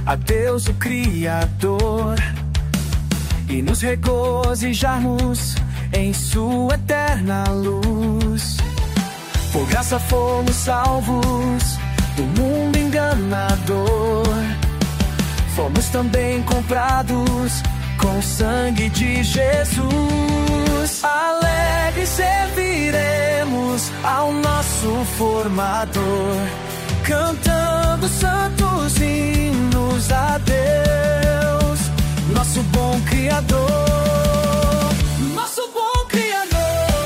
a Deus o Criador e nos regozijarmos em sua eterna luz. Por graça fomos salvos do mundo enganador. Fomos também comprados com o sangue de Jesus. Alegres serviremos ao nosso Formador, cantando santos hinos a Deus, nosso bom Criador. Nosso bom Criador,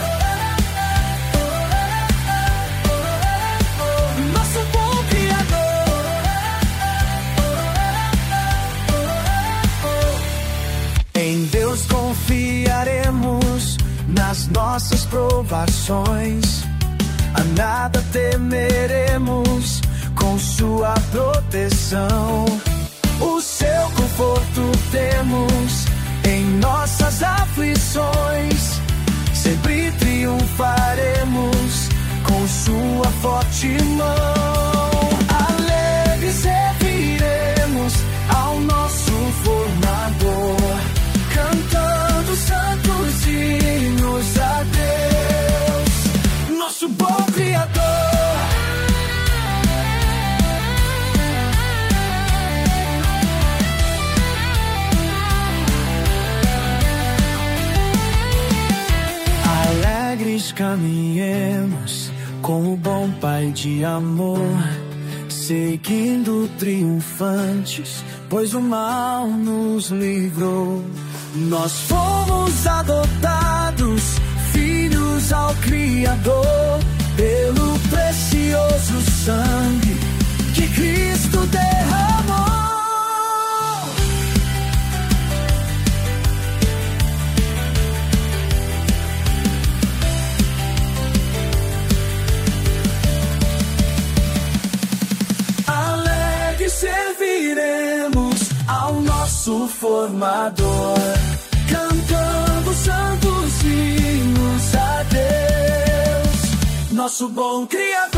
nosso bom Criador. Em Deus confiaremos nas nossas provações, a nada temeremos com sua proteção. O seu conforto temos em nossas aflições, sempre triunfaremos com sua forte mão. Alegres serviremos ao nosso Formador, cantando santos hinos a Deus, nosso bom Criador. Caminhemos com o bom Pai de amor, seguindo triunfantes, pois o mal nos livrou. Nós fomos adotados, filhos ao Criador, pelo precioso sangue que Cristo derramou. Serviremos ao nosso Formador, cantando santos hinos a Deus, nosso bom Criador.